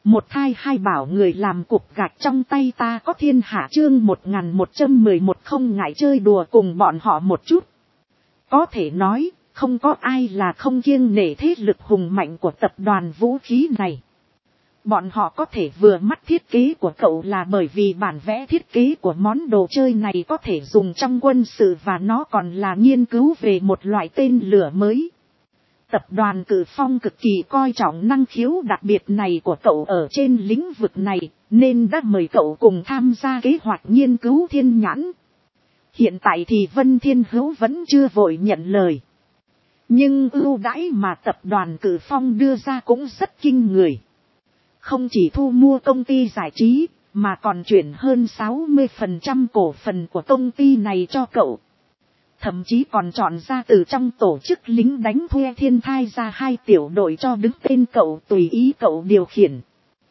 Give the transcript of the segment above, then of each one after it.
Một thai hai bảo người làm cục gạch trong tay ta có thiên hạ chương 1111 không ngại chơi đùa cùng bọn họ một chút. Có thể nói, không có ai là không kiêng nể thế lực hùng mạnh của tập đoàn vũ khí này. Bọn họ có thể vừa mắt thiết kế của cậu là bởi vì bản vẽ thiết kế của món đồ chơi này có thể dùng trong quân sự và nó còn là nghiên cứu về một loại tên lửa mới. Tập đoàn Cử Phong cực kỳ coi trọng năng khiếu đặc biệt này của cậu ở trên lĩnh vực này, nên đã mời cậu cùng tham gia kế hoạch nghiên cứu thiên nhãn. Hiện tại thì Vân Thiên Hữu vẫn chưa vội nhận lời. Nhưng ưu đãi mà tập đoàn Cử Phong đưa ra cũng rất kinh người. Không chỉ thu mua công ty giải trí, mà còn chuyển hơn 60% cổ phần của công ty này cho cậu. Thậm chí còn chọn ra từ trong tổ chức lính đánh thuê thiên thai ra 2 tiểu đội cho đứng tên cậu tùy ý cậu điều khiển.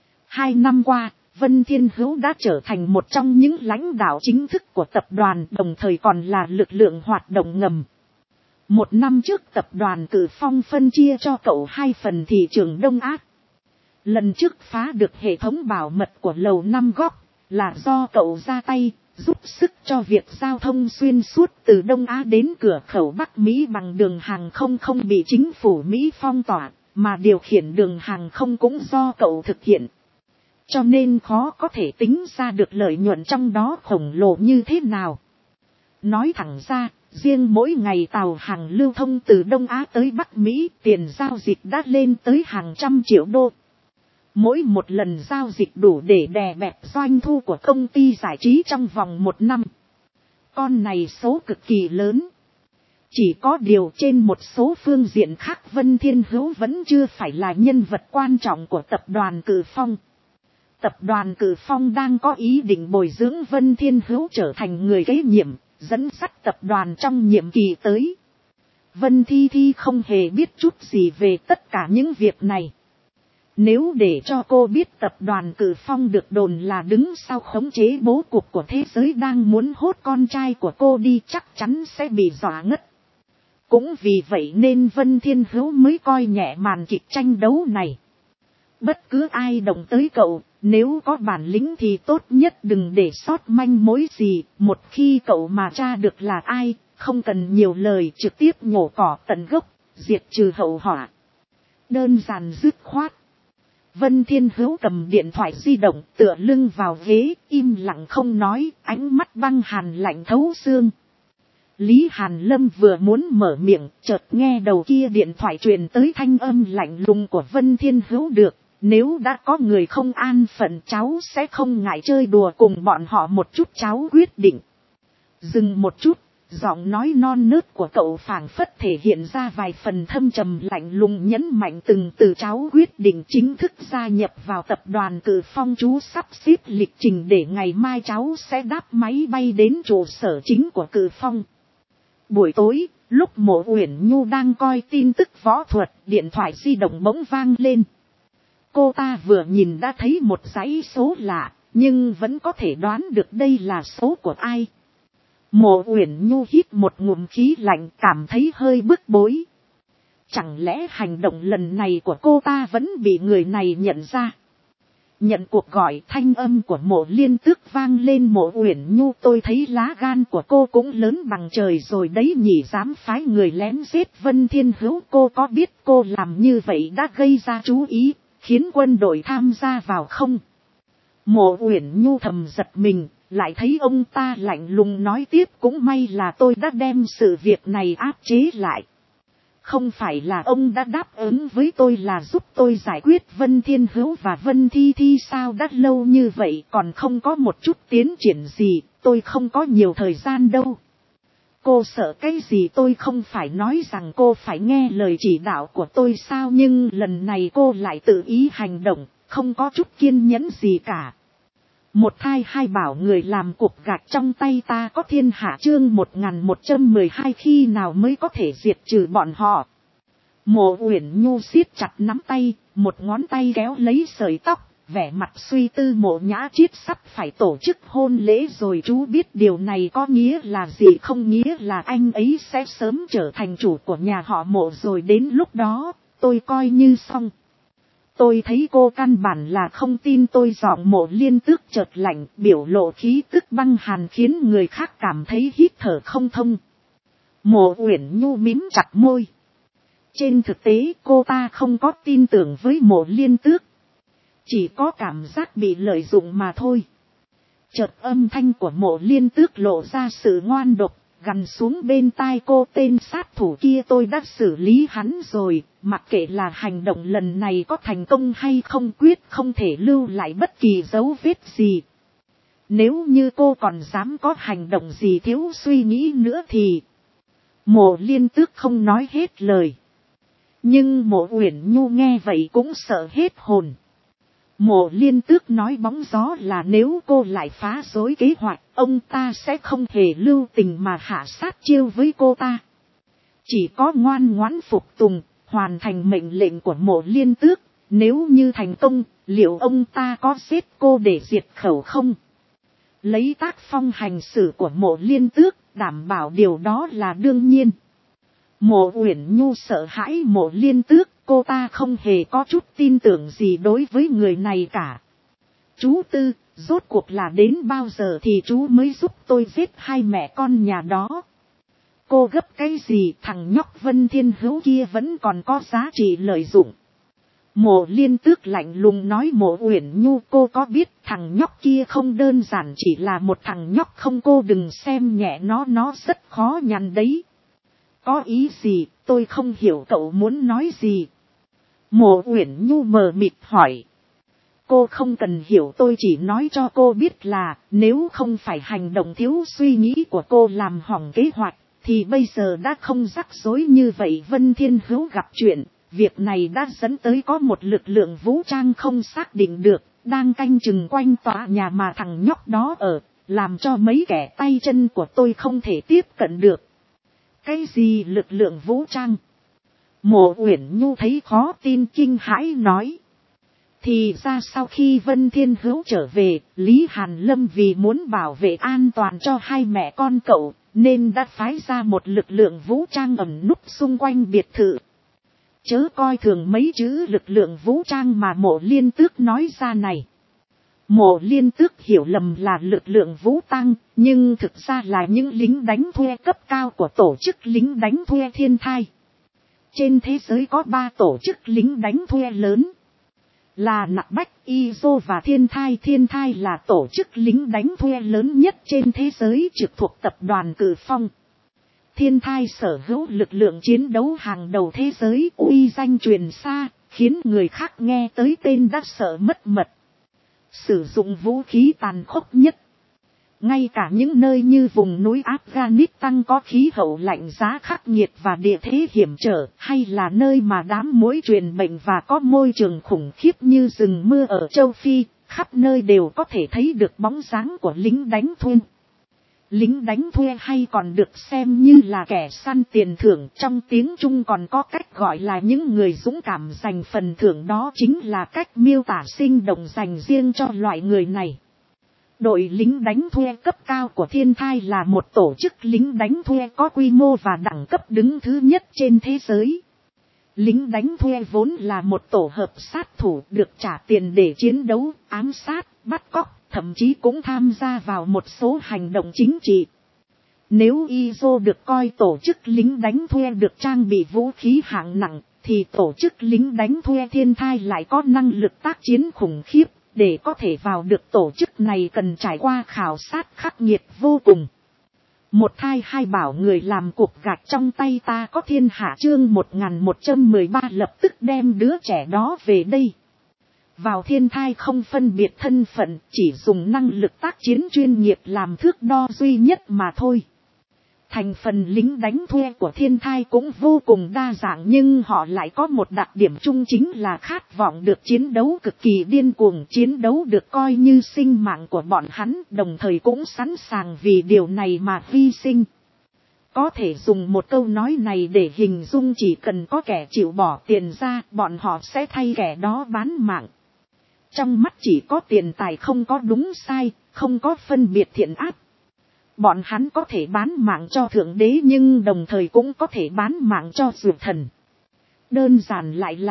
2 năm qua, Vân Thiên Hữu đã trở thành một trong những lãnh đạo chính thức của tập đoàn, đồng thời còn là lực lượng hoạt động ngầm. 1 năm trước tập đoàn Cử Phong phân chia cho cậu 2 phần thị trường Đông Á. Lần trước phá được hệ thống bảo mật của lầu 5 góc, là do cậu ra tay, giúp sức cho việc giao thông xuyên suốt từ Đông Á đến cửa khẩu Bắc Mỹ bằng đường hàng không không bị chính phủ Mỹ phong tỏa, mà điều khiển đường hàng không cũng do cậu thực hiện. Cho nên khó có thể tính ra được lợi nhuận trong đó khổng lồ như thế nào. Nói thẳng ra, riêng mỗi ngày tàu hàng lưu thông từ Đông Á tới Bắc Mỹ, tiền giao dịch đã lên tới hàng trăm triệu đô. Mỗi một lần giao dịch đủ để đè bẹp doanh thu của công ty giải trí trong vòng 1 năm. Con này số cực kỳ lớn. Chỉ có điều trên một số phương diện khác Vân Thiên Hữu vẫn chưa phải là nhân vật quan trọng của tập đoàn Cử Phong. Tập đoàn Cử Phong đang có ý định bồi dưỡng Vân Thiên Hữu trở thành người kế nhiệm, dẫn dắt tập đoàn trong nhiệm kỳ tới. Vân Thi Thi không hề biết chút gì về tất cả những việc này. Nếu để cho cô biết tập đoàn Cử Phong được đồn là đứng sau khống chế bố cục của thế giới đang muốn hốt con trai của cô đi, chắc chắn sẽ bị dọa ngất. Cũng vì vậy nên Vân Thiên Hữu mới coi nhẹ màn kịch tranh đấu này. Bất cứ ai động tới cậu, nếu có bản lĩnh thì tốt nhất đừng để sót manh mối gì. Một khi cậu mà tra được là ai, không cần nhiều lời, trực tiếp nhổ cỏ tận gốc, diệt trừ hậu họa. Đơn giản dứt khoát. Vân Thiên Hữu cầm điện thoại di động, tựa lưng vào ghế, im lặng không nói, ánh mắt băng hàn lạnh thấu xương. Lý Hàn Lâm vừa muốn mở miệng, chợt nghe đầu kia điện thoại truyền tới thanh âm lạnh lùng của Vân Thiên Hữu. Được, nếu đã có người không an phận cháu sẽ không ngại chơi đùa cùng bọn họ một chút, cháu quyết định. Dừng một chút, giọng nói non nớt của cậu phảng phất thể hiện ra vài phần thâm trầm lạnh lùng, nhấn mạnh từng từ, cháu quyết định chính thức gia nhập vào tập đoàn Cử Phong, chú sắp xếp lịch trình để ngày mai cháu sẽ đáp máy bay đến trụ sở chính của Cử Phong. Buổi tối, lúc Mộ Uyển Nhu đang coi tin tức võ thuật, điện thoại di động bỗng vang lên. Cô ta vừa nhìn đã thấy một dãy số lạ, nhưng vẫn có thể đoán được đây là số của ai. Mộ Uyển Nhu hít một ngụm khí lạnh, cảm thấy hơi bức bối. Chẳng lẽ hành động lần này của cô ta vẫn bị người này nhận ra? Nhận cuộc gọi, thanh âm của Mộ Liên Tước vang lên. Mộ Uyển Nhu, tôi thấy lá gan của cô cũng lớn bằng trời rồi đấy nhỉ, dám phái người lén giết Vân Thiên Hữu. Cô có biết cô làm như vậy đã gây ra chú ý, khiến quân đội tham gia vào không? Mộ Uyển Nhu thầm giật mình, lại thấy ông ta lạnh lùng nói tiếp, cũng may là tôi đã đem sự việc này áp chế lại. Không phải là ông đã đáp ứng với tôi là giúp tôi giải quyết Vân Thiên Hữu và Vân Thi Thi sao? Đã lâu như vậy còn không có một chút tiến triển gì, tôi không có nhiều thời gian đâu. Cô sợ cái gì? Tôi không phải nói rằng cô phải nghe lời chỉ đạo của tôi sao, nhưng lần này cô lại tự ý hành động, không có chút kiên nhẫn gì cả. Một thai hai bảo người làm cục gạch trong tay ta có thiên hạ chương 1112 khi nào mới có thể diệt trừ bọn họ. Mộ Uyển Nhu siết chặt nắm tay, một ngón tay kéo lấy sợi tóc, vẻ mặt suy tư. Mộ Nhã Chiết sắp phải tổ chức hôn lễ rồi, chú biết điều này có nghĩa là gì không? Nghĩa là anh ấy sẽ sớm trở thành chủ của nhà họ Mộ rồi, đến lúc đó tôi coi như xong. Tôi thấy cô căn bản là không tin tôi. Giọng Mộ Liên Tước chợt lạnh, biểu lộ khí tức băng hàn khiến người khác cảm thấy hít thở không thông. Mộ Uyển Nhu mím chặt môi. Trên thực tế cô ta không có tin tưởng với Mộ Liên Tước. Chỉ có cảm giác bị lợi dụng mà thôi. Chợt âm thanh của Mộ Liên Tước lộ ra sự ngoan độc, gằn xuống bên tai cô. Tên sát thủ kia tôi đã xử lý hắn rồi, mặc kệ là hành động lần này có thành công hay không, quyết không thể lưu lại bất kỳ dấu vết gì. Nếu như cô còn dám có hành động gì thiếu suy nghĩ nữa thì... Mộ Liên Tước không nói hết lời. Nhưng Mộ Uyển Nhu nghe vậy cũng sợ hết hồn. Mộ Liên Tước nói bóng gió là nếu cô lại phá rối kế hoạch, ông ta sẽ không hề lưu tình mà hạ sát chiêu với cô ta. Chỉ có ngoan ngoãn phục tùng, hoàn thành mệnh lệnh của Mộ Liên Tước. Nếu như thành công, liệu ông ta có giết cô để diệt khẩu không? Lấy tác phong hành xử của Mộ Liên Tước, đảm bảo điều đó là đương nhiên. Mộ Uyển Nhu sợ hãi Mộ Liên Tước, cô ta không hề có chút tin tưởng gì đối với người này cả. Chú Tư, rốt cuộc là đến bao giờ thì chú mới giúp tôi giết hai mẹ con nhà đó? Cô gấp cái gì? Thằng nhóc Vân Thiên Hữu kia vẫn còn có giá trị lợi dụng. Mộ Liên Tước lạnh lùng nói. Mộ Uyển Nhu, cô có biết thằng nhóc kia không đơn giản chỉ là một thằng nhóc không, cô đừng xem nhẹ nó rất khó nhằn đấy. Có ý gì? Tôi không hiểu cậu muốn nói gì. Mộ Uyển Nhu mờ mịt hỏi. Cô không cần hiểu, tôi chỉ nói cho cô biết là nếu không phải hành động thiếu suy nghĩ của cô làm hỏng kế hoạch, thì bây giờ đã không rắc rối như vậy. Vân Thiên Hữu gặp chuyện, việc này đã dẫn tới có một lực lượng vũ trang không xác định được, đang canh chừng quanh tòa nhà mà thằng nhóc đó ở, làm cho mấy kẻ tay chân của tôi không thể tiếp cận được. Cái gì lực lượng vũ trang? Mộ Uyển Nhu thấy khó tin, kinh hãi nói. Thì ra sau khi Vân Thiên Hữu trở về, Lý Hàn Lâm vì muốn bảo vệ an toàn cho hai mẹ con cậu, nên đã phái ra một lực lượng vũ trang ẩn núp xung quanh biệt thự. Chớ coi thường mấy chữ lực lượng vũ trang mà Mộ Liên Tước nói ra này. Mộ Liên Tước hiểu lầm là lực lượng vũ trang, nhưng thực ra là những lính đánh thuê cấp cao của tổ chức lính đánh thuê Thiên Thai. Trên thế giới có 3 tổ chức lính đánh thuê lớn. Là Nặc Bách, Izo và Thiên Thai. Thiên Thai là tổ chức lính đánh thuê lớn nhất trên thế giới, trực thuộc tập đoàn Cử Phong. Thiên Thai sở hữu lực lượng chiến đấu hàng đầu thế giới, uy danh truyền xa, khiến người khác nghe tới tên đã sợ mất mật. Sử dụng vũ khí tàn khốc nhất. Ngay cả những nơi như vùng núi Afghanistan có khí hậu lạnh giá khắc nghiệt và địa thế hiểm trở, hay là nơi mà đám muỗi truyền bệnh và có môi trường khủng khiếp như rừng mưa ở châu Phi, khắp nơi đều có thể thấy được bóng dáng của lính đánh thuê. Lính đánh thuê hay còn được xem như là kẻ săn tiền thưởng, trong tiếng Trung còn có cách gọi là những người dũng cảm giành phần thưởng, đó chính là cách miêu tả sinh động dành riêng cho loại người này. Đội lính đánh thuê cấp cao của Thiên Thai là một tổ chức lính đánh thuê có quy mô và đẳng cấp đứng thứ nhất trên thế giới. Lính đánh thuê vốn là một tổ hợp sát thủ được trả tiền để chiến đấu, ám sát, bắt cóc, thậm chí cũng tham gia vào một số hành động chính trị. Nếu Izo được coi tổ chức lính đánh thuê được trang bị vũ khí hạng nặng, thì tổ chức lính đánh thuê Thiên Thai lại có năng lực tác chiến khủng khiếp. Để có thể vào được tổ chức này cần trải qua khảo sát khắc nghiệt vô cùng. Một thai hai bảo người làm cục gạch trong tay ta có thiên hạ. Chương 1113 lập tức đem đứa trẻ đó về đây. Vào Thiên Thai không phân biệt thân phận, chỉ dùng năng lực tác chiến chuyên nghiệp làm thước đo duy nhất mà thôi. Thành phần lính đánh thuê của Thiên Thai cũng vô cùng đa dạng, nhưng họ lại có một đặc điểm chung, chính là khát vọng được chiến đấu cực kỳ điên cuồng. Chiến đấu được coi như sinh mạng của bọn hắn, đồng thời cũng sẵn sàng vì điều này mà hy sinh. Có thể dùng một câu nói này để hình dung, chỉ cần có kẻ chịu bỏ tiền ra, bọn họ sẽ thay kẻ đó bán mạng. Trong mắt chỉ có tiền tài, không có đúng sai, không có phân biệt thiện ác. Bọn hắn có thể bán mạng cho Thượng Đế, nhưng đồng thời cũng có thể bán mạng cho Dược Thần. Đơn giản lại là,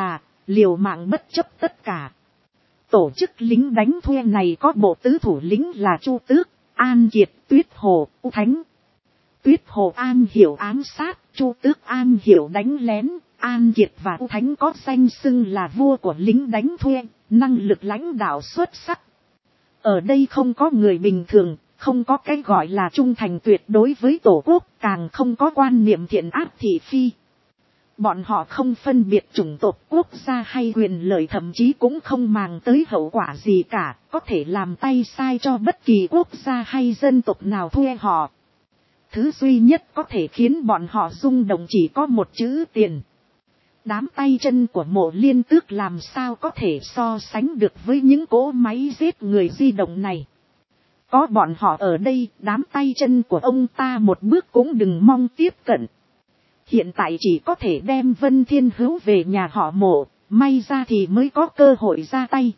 liều mạng bất chấp tất cả. Tổ chức lính đánh thuê này có bộ tứ thủ lĩnh là Chu Tước, An Kiệt, Tuyết Hồ, U Thánh. Tuyết Hồ an hiểu ám sát, Chu Tước an hiểu đánh lén, An Kiệt và U Thánh có danh xưng là vua của lính đánh thuê, năng lực lãnh đạo xuất sắc. Ở đây không có người bình thường, không có cái gọi là trung thành tuyệt đối với tổ quốc, càng không có quan niệm thiện ác thị phi. Bọn họ không phân biệt chủng tộc, quốc gia hay quyền lợi, thậm chí cũng không màng tới hậu quả gì cả, có thể làm tay sai cho bất kỳ quốc gia hay dân tộc nào thuê họ. Thứ duy nhất có thể khiến bọn họ rung động chỉ có một chữ tiền. Đám tay chân của Mộ Liên Tước làm sao có thể so sánh được với những cỗ máy giết người di động này. Có bọn họ ở đây, đám tay chân của ông ta một bước cũng đừng mong tiếp cận. Hiện tại chỉ có thể đem Vân Thiên Hữu về nhà họ Mộ, may ra thì mới có cơ hội ra tay.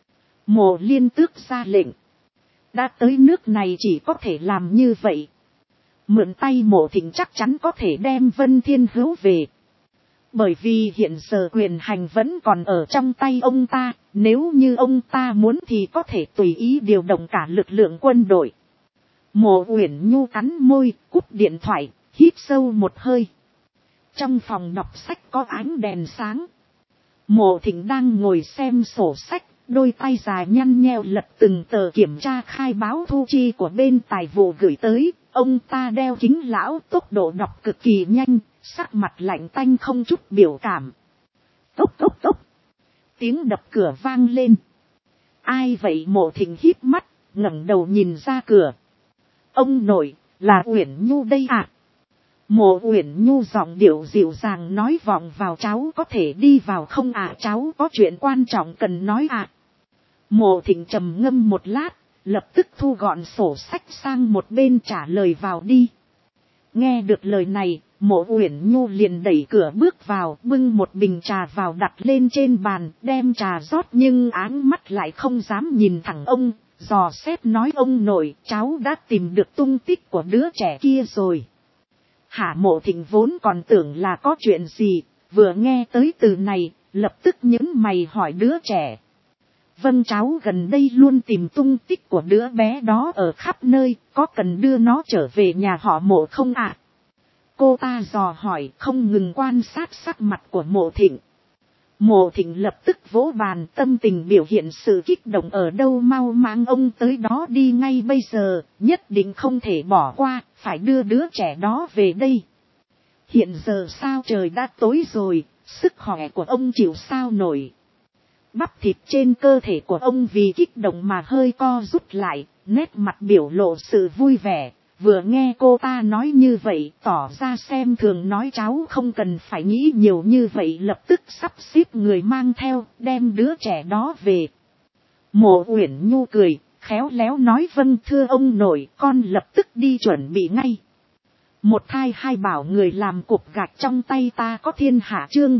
Mộ Liên Tước ra lệnh. Đã tới nước này chỉ có thể làm như vậy. Mượn tay Mộ Thịnh chắc chắn có thể đem Vân Thiên Hữu về. Bởi vì hiện giờ quyền hành vẫn còn ở trong tay ông ta, nếu như ông ta muốn thì có thể tùy ý điều động cả lực lượng quân đội. Mộ Uyển Nhu cắn môi, cúp điện thoại, hít sâu một hơi. Trong phòng đọc sách có ánh đèn sáng. Mộ Thịnh đang ngồi xem sổ sách, đôi tay dài nhăn nheo lật từng tờ kiểm tra khai báo thu chi của bên tài vụ gửi tới. Ông ta đeo kính lão, tốc độ đọc cực kỳ nhanh, sắc mặt lạnh tanh không chút biểu cảm. Tốc tốc tốc. Tiếng đập cửa vang lên. Ai vậy? Mộ Thịnh híp mắt, ngẩng đầu nhìn ra cửa. Ông nội, là Uyển Nhu đây à? Mộ Uyển Nhu giọng điệu dịu dàng nói, vọng vào, cháu có thể đi vào không ạ? Cháu có chuyện quan trọng cần nói ạ. Mộ Thịnh trầm ngâm một lát, lập tức thu gọn sổ sách sang một bên, trả lời vào đi. Nghe được lời này, Mộ Uyển Nhu liền đẩy cửa bước vào, bưng một bình trà vào đặt lên trên bàn, đem trà rót nhưng áng mắt lại không dám nhìn thẳng ông, dò xét nói, ông nội, cháu đã tìm được tung tích của đứa trẻ kia rồi. Hả? Mộ Thịnh vốn còn tưởng là có chuyện gì, vừa nghe tới từ này, lập tức nhướng mày hỏi, đứa trẻ? Vâng, cháu gần đây luôn tìm tung tích của đứa bé đó ở khắp nơi, có cần đưa nó trở về nhà họ Mộ không ạ? Cô ta dò hỏi, không ngừng quan sát sắc mặt của Mộ Thịnh. Mộ Thịnh lập tức vỗ bàn, tâm tình biểu hiện sự kích động ở đâu, mau mang ông tới đó đi ngay bây giờ, nhất định không thể bỏ qua, phải đưa đứa trẻ đó về đây. Hiện giờ sao trời đã tối rồi, sức khỏe của ông chịu sao nổi. Bắp thịt trên cơ thể của ông vì kích động mà hơi co rút lại, nét mặt biểu lộ sự vui vẻ. Vừa nghe cô ta nói như vậy, tỏ ra xem thường, nói cháu không cần phải nghĩ nhiều như vậy, lập tức sắp xếp người mang theo, đem đứa trẻ đó về. Mộ Uyển Nhu cười, khéo léo nói, vâng thưa ông nội, con lập tức đi chuẩn bị ngay. Một thai hai bảo, người làm cục gạch trong tay ta có thiên hạ. Chương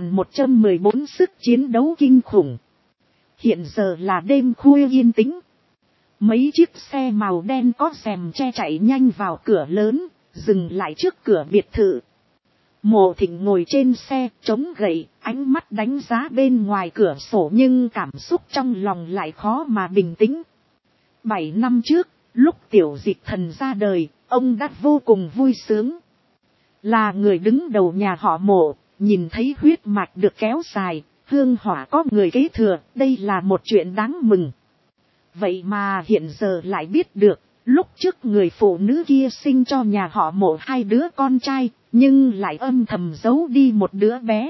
1114 sức chiến đấu kinh khủng. Hiện giờ là đêm khuya yên tĩnh. Mấy chiếc xe màu đen có rèm che chạy nhanh vào cửa lớn, dừng lại trước cửa biệt thự. Mộ Thịnh ngồi trên xe, chống gậy, ánh mắt đánh giá bên ngoài cửa sổ nhưng cảm xúc trong lòng lại khó mà bình tĩnh. 7 năm trước, lúc Tiểu Dịch Thần ra đời, ông đã vô cùng vui sướng. Là người đứng đầu nhà họ Mộ, nhìn thấy huyết mạch được kéo dài, hương hỏa có người kế thừa, đây là một chuyện đáng mừng. Vậy mà hiện giờ lại biết được, lúc trước người phụ nữ kia sinh cho nhà họ Mộ 2 đứa con trai, nhưng lại âm thầm giấu đi một đứa bé.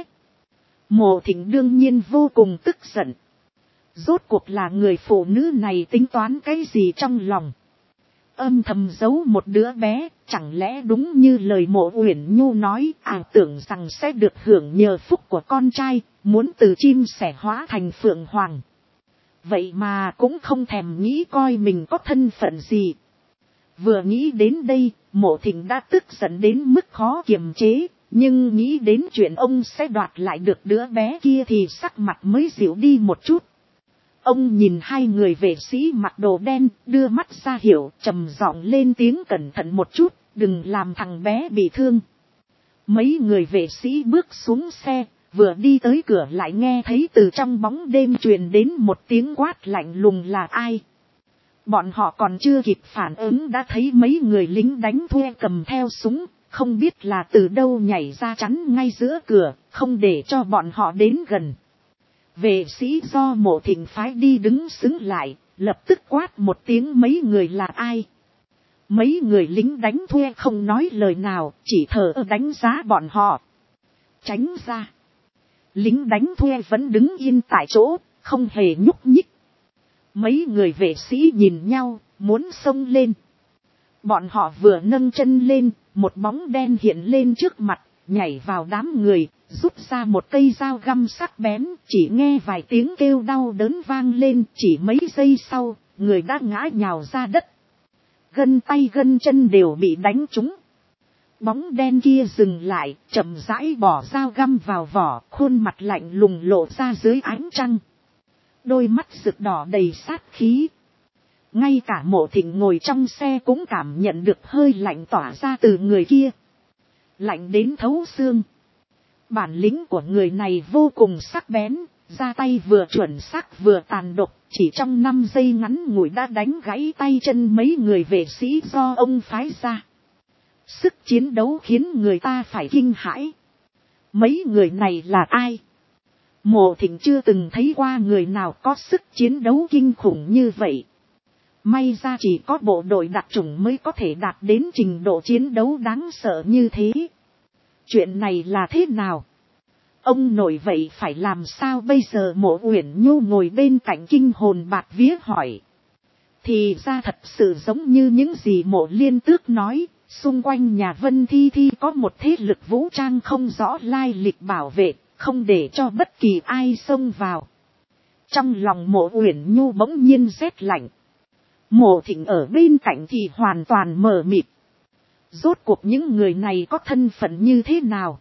Mộ Thịnh đương nhiên vô cùng tức giận. Rốt cuộc là người phụ nữ này tính toán cái gì trong lòng? Âm thầm giấu một đứa bé, chẳng lẽ đúng như lời Mộ Uyển Nhu nói, tưởng rằng sẽ được hưởng nhờ phúc của con trai, muốn từ chim sẻ hóa thành phượng hoàng. Vậy mà cũng không thèm nghĩ coi mình có thân phận gì. Vừa nghĩ đến đây, Mộ Thịnh đã tức giận đến mức khó kiềm chế, nhưng nghĩ đến chuyện ông sẽ đoạt lại được đứa bé kia thì sắc mặt mới dịu đi một chút. Ông nhìn 2 người vệ sĩ mặc đồ đen, đưa mắt ra hiệu, trầm giọng lên tiếng, cẩn thận một chút, đừng làm thằng bé bị thương. Mấy người vệ sĩ bước xuống xe, vừa đi tới cửa lại nghe thấy từ trong bóng đêm truyền đến một tiếng quát lạnh lùng là ai. Bọn họ còn chưa kịp phản ứng đã thấy mấy người lính đánh thuê cầm theo súng, không biết là từ đâu nhảy ra chắn ngay giữa cửa, không để cho bọn họ đến gần. Vệ sĩ do Mộ Thịnh phái đi đứng xứng lại, lập tức quát một tiếng mấy người là ai. Mấy người lính đánh thuê không nói lời nào, chỉ thờ ơ đánh giá bọn họ. Tránh ra. Lính đánh thuê vẫn đứng yên tại chỗ, không hề nhúc nhích. Mấy người vệ sĩ nhìn nhau, muốn xông lên. Bọn họ vừa nâng chân lên, một bóng đen hiện lên trước mặt, nhảy vào đám người, rút ra một cây dao găm sắc bén, chỉ nghe vài tiếng kêu đau đớn vang lên, chỉ mấy giây sau, người đã ngã nhào ra đất. Gân tay gân chân đều bị đánh trúng. Bóng đen kia dừng lại, chậm rãi bỏ dao găm vào vỏ, khuôn mặt lạnh lùng lộ ra dưới ánh trăng. Đôi mắt rực đỏ đầy sát khí. Ngay cả Mộ Thịnh ngồi trong xe cũng cảm nhận được hơi lạnh tỏa ra từ người kia. Lạnh đến thấu xương. Bản lĩnh của người này vô cùng sắc bén, ra tay vừa chuẩn xác vừa tàn độc, chỉ trong 5 giây ngắn ngủi đã đánh gãy tay chân mấy người vệ sĩ do ông phái ra. Sức chiến đấu khiến người ta phải kinh hãi. Mấy người này là ai? Mộ Thịnh chưa từng thấy qua người nào có sức chiến đấu kinh khủng như vậy. May ra chỉ có bộ đội đặc chủng mới có thể đạt đến trình độ chiến đấu đáng sợ như thế. Chuyện này là thế nào? Ông nội vậy phải làm sao bây giờ? Mộ Uyển Nhu ngồi bên cạnh kinh hồn bạt vía hỏi. Thì ra thật sự giống như những gì Mộ Liên Tước nói, xung quanh nhà Vân Thi Thi có một thế lực vũ trang không rõ lai lịch bảo vệ, không để cho bất kỳ ai xông vào. Trong lòng Mộ Uyển Nhu bỗng nhiên rét lạnh. Mộ Thịnh ở bên cạnh thì hoàn toàn mờ mịt. Rốt cuộc những người này có thân phận như thế nào?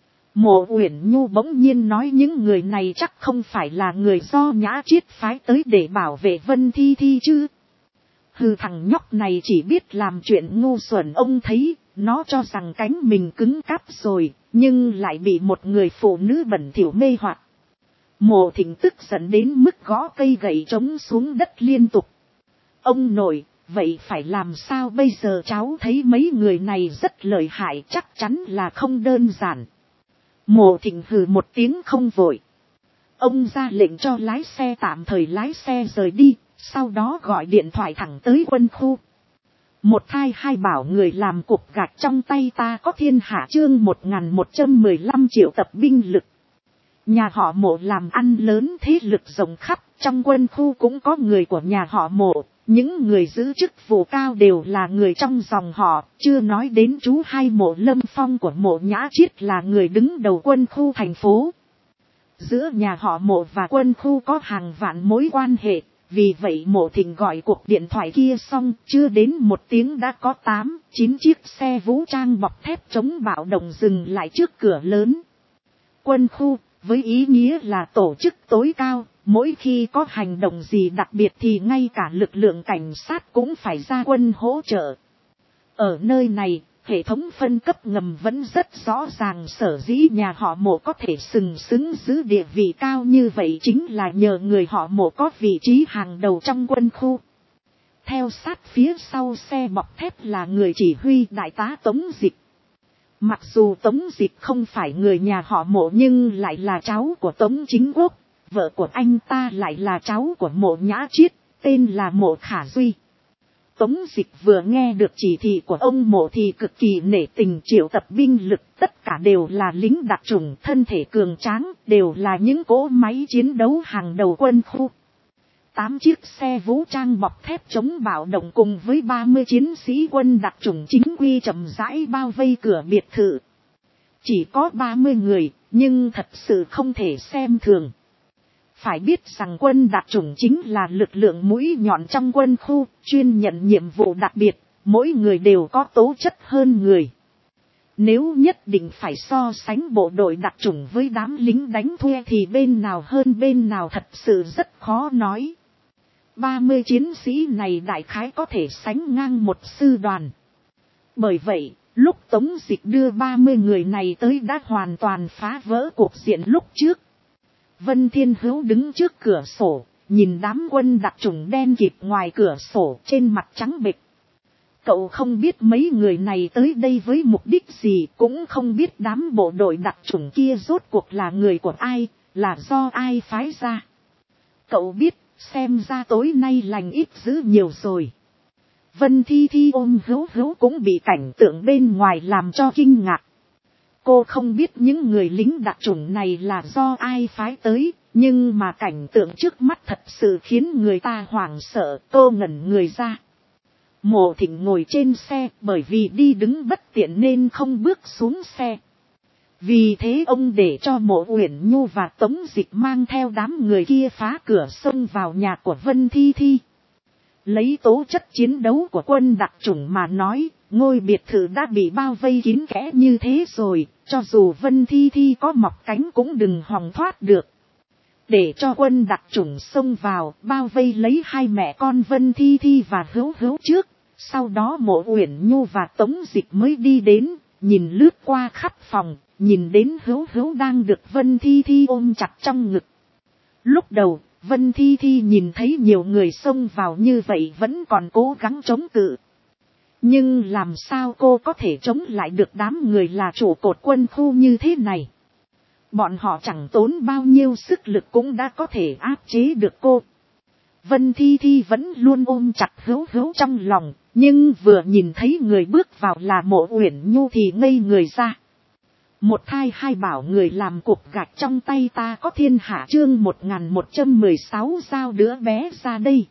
Mộ Uyển Nhu bỗng nhiên nói những người này chắc không phải là người do Nhã Chiết phái tới để bảo vệ Vân Thi Thi chứ. Hừ, thằng nhóc này chỉ biết làm chuyện ngu xuẩn. Ông thấy, nó cho rằng cánh mình cứng cáp rồi, nhưng lại bị một người phụ nữ bẩn thỉu mê hoặc. Mộ Thịnh tức giận đến mức gõ cây gậy trống xuống đất liên tục. Ông nội, vậy phải làm sao bây giờ? Cháu thấy mấy người này rất lợi hại, chắc chắn là không đơn giản. Mộ Thịnh hừ một tiếng không vội. Ông ra lệnh cho lái xe tạm thời lái xe rời đi, sau đó gọi điện thoại thẳng tới quân khu. Một thai hai bảo người làm cục gạch trong tay ta có thiên hạ. Chương 1115 triệu tập binh lực. Nhà họ Mộ làm ăn lớn, thế lực rộng khắp, trong quân khu cũng có người của nhà họ Mộ. Những người giữ chức vụ cao đều là người trong dòng họ, chưa nói đến chú hai Mộ Lâm Phong của Mộ Nhã Chiết là người đứng đầu quân khu thành phố. Giữa nhà họ Mộ và quân khu có hàng vạn mối quan hệ, vì vậy Mộ Thịnh gọi cuộc điện thoại kia xong, chưa đến 1 tiếng đã có 8-9 chiếc xe vũ trang bọc thép chống bạo động dừng lại trước cửa lớn. Quân khu, với ý nghĩa là tổ chức tối cao. Mỗi khi có hành động gì đặc biệt thì ngay cả lực lượng cảnh sát cũng phải ra quân hỗ trợ. Ở nơi này, hệ thống phân cấp ngầm vẫn rất rõ ràng, sở dĩ nhà họ Mộ có thể sừng sững giữ địa vị cao như vậy chính là nhờ người họ Mộ có vị trí hàng đầu trong quân khu. Theo sát phía sau xe bọc thép là người chỉ huy đại tá Tống Dịch. Mặc dù Tống Dịch không phải người nhà họ Mộ nhưng lại là cháu của Tống Chính Quốc. Vợ của anh ta lại là cháu của Mộ Nhã Chiết, tên là Mộ Khả Duy. Tống Dịch vừa nghe được chỉ thị của ông Mộ thì cực kỳ nể tình triệu tập binh lực, tất cả đều là lính đặc chủng, thân thể cường tráng, đều là những cỗ máy chiến đấu hàng đầu quân khu. 8 chiếc xe vũ trang bọc thép chống bạo động cùng với 30 chiến sĩ quân đặc chủng chính quy chậm rãi bao vây cửa biệt thự. Chỉ có 30 người, nhưng thật sự không thể xem thường. Phải biết rằng quân đặc chủng chính là lực lượng mũi nhọn trong quân khu, chuyên nhận nhiệm vụ đặc biệt, mỗi người đều có tố chất hơn người. Nếu nhất định phải so sánh bộ đội đặc chủng với đám lính đánh thuê thì bên nào hơn bên nào thật sự rất khó nói. 30 chiến sĩ này đại khái có thể sánh ngang một sư đoàn. Bởi vậy, Lúc Tống Dịch đưa 30 người này tới đã hoàn toàn phá vỡ cuộc diện lúc trước. Vân Thiên Hữu đứng trước cửa sổ, nhìn đám quân đặc chủng đen kịt ngoài cửa sổ, trên mặt trắng bệch. Cậu không biết mấy người này tới đây với mục đích gì, cũng không biết đám bộ đội đặc chủng kia rốt cuộc là người của ai, là do ai phái ra. Cậu biết, xem ra tối nay lành ít dữ nhiều rồi. Vân Thi Thi ôm Hữu Hữu cũng bị cảnh tượng bên ngoài làm cho kinh ngạc. Cô không biết những người lính đặc chủng này là do ai phái tới, nhưng mà cảnh tượng trước mắt thật sự khiến người ta hoảng sợ. Cô ngẩn người ra. Mộ Thịnh ngồi trên xe, bởi vì đi đứng bất tiện nên không bước xuống xe. Vì thế ông để cho Mộ Uyển Nhu và Tống Dịch mang theo đám người kia phá cửa xông vào nhà của Vân Thi Thi. Lấy tố chất chiến đấu của quân đặc chủng mà nói, ngôi biệt thự đã bị bao vây kín kẽ như thế rồi, cho dù Vân Thi Thi có mọc cánh cũng đừng hòng thoát được. Để cho quân đặc chủng xông vào, bao vây lấy hai mẹ con Vân Thi Thi và Hữu Hữu trước, sau đó Mộ Uyển Nhu và Tống Dịch mới đi đến, nhìn lướt qua khắp phòng, nhìn đến Hữu Hữu đang được Vân Thi Thi ôm chặt trong ngực. Lúc đầu, Vân Thi Thi nhìn thấy nhiều người xông vào như vậy vẫn còn cố gắng chống cự. Nhưng làm sao cô có thể chống lại được đám người là trụ cột quân khu như thế này? Bọn họ chẳng tốn bao nhiêu sức lực cũng đã có thể áp chế được cô. Vân Thi Thi vẫn luôn ôm chặt Hữu Hữu trong lòng, nhưng vừa nhìn thấy người bước vào là Mộ Uyển Nhu thì ngây người ra. Một thai hai bảo người làm cục gạch trong tay ta có thiên hạ, chương 1116 giao đứa bé ra đây.